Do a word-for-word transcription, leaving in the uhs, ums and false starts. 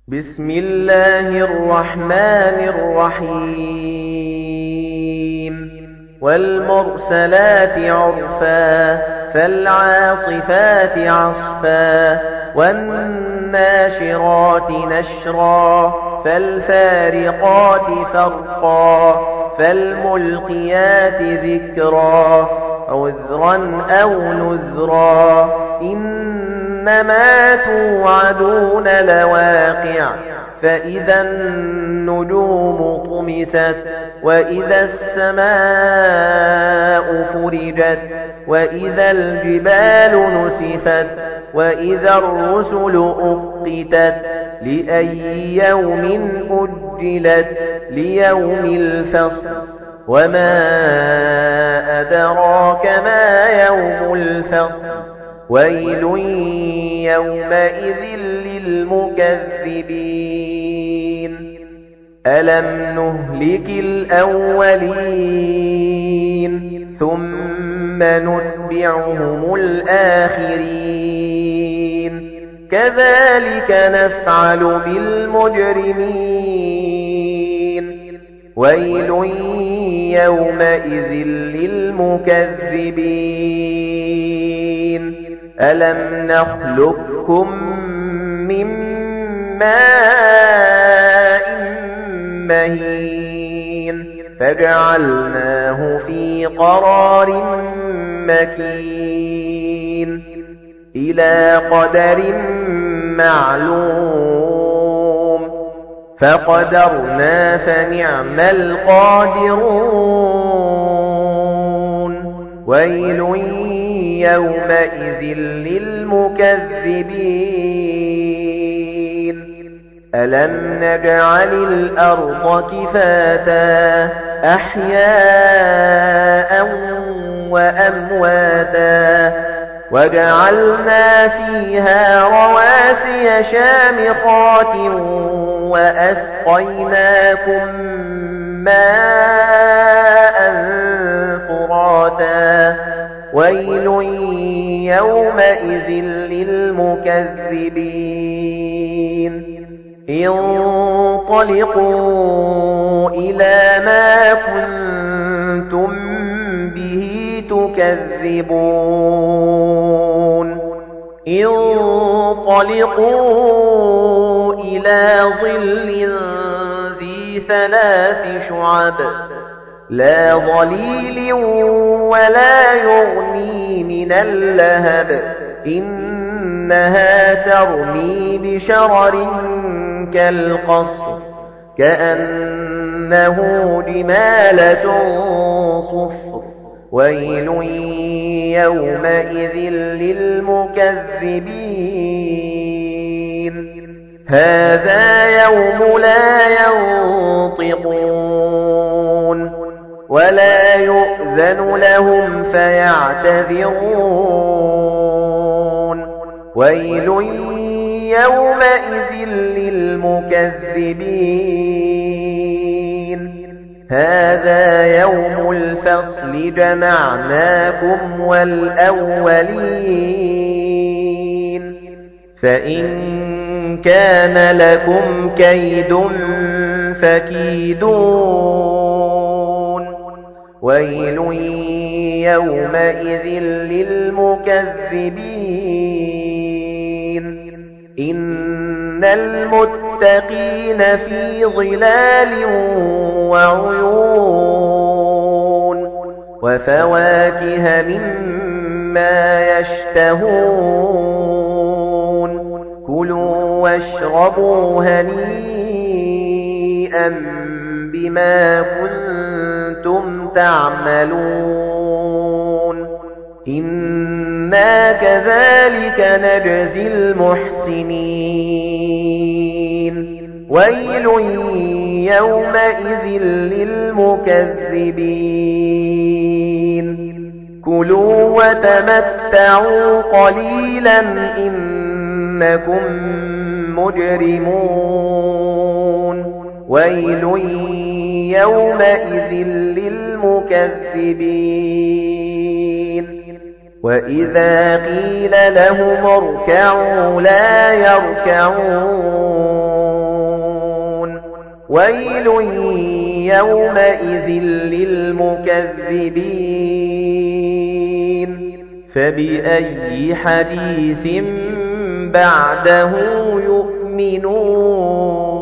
بسم الله الرحمن الرحيم والمرسلات عرفا فالعاصفات عصفا والناشرات نشرا فالفارقات فرقا فالملقيات ذكرا عذرا أو نذرا إنما توعدون لواقع فإذا النجوم طمست وإذا السماء فرجت وإذا الجبال نسفت وإذا الرسل أقتت لأي يوم أجلت ليوم الفصل وما أدراك ما يوم الفصل ويل يومئذ للمكذبين ألم نهلك الأولين ثم نتبعهم الآخرين كذلك نفعل بالمجرمين ويل يومئذ للمكذبين ألم نخلقكم من ماء مهين فجعلناه في قرار مكين إلى قدر معلوم فقدرنا فنعم القادرون ويل يومئذ للمكذبين ألم نجعل الأرض كفاتا أحياء وأمواتا وجعلنا فيها رواسي شامخات وأسقيناكم ماء فراتا ويل يومئذ للمكذبين انطلقوا إلى ما كنتم به تكذبون انطلقوا إلى ظل ذي ثلاث شعب لا ظليل ولا يغني من اللهب إنها ترمي بشرر كالقصر كأنه جمالة صفر ويل يومئذ للمكذبين هذا يوم لا ينطقون ولا يؤذن لهم فيعتذرون ويل يومئذ للمكذبين هذا يوم الفصل جمعناكم والأولين فإن كان لكم كيد فكيدون ويل يومئذ للمكذبين إن المتقين في ظلال وعيون وفواكه مما يشتهون كلوا واشربوا هنيئا بما كنتم تعملون إنا كذلك نجزي المحسنين ويل يومئذ للمكذبين كلوا وتمتعوا قليلا إنكم مجرمون ويل يومئذ للمكذبين وإذا قيل لهم اركعوا لا يركعون وَيْلٌ يَوْمَئِذٍ لِّلْمُكَذِّبِينَ فَبِأَيِّ حَدِيثٍ بَعْدَهُ يُؤْمِنُونَ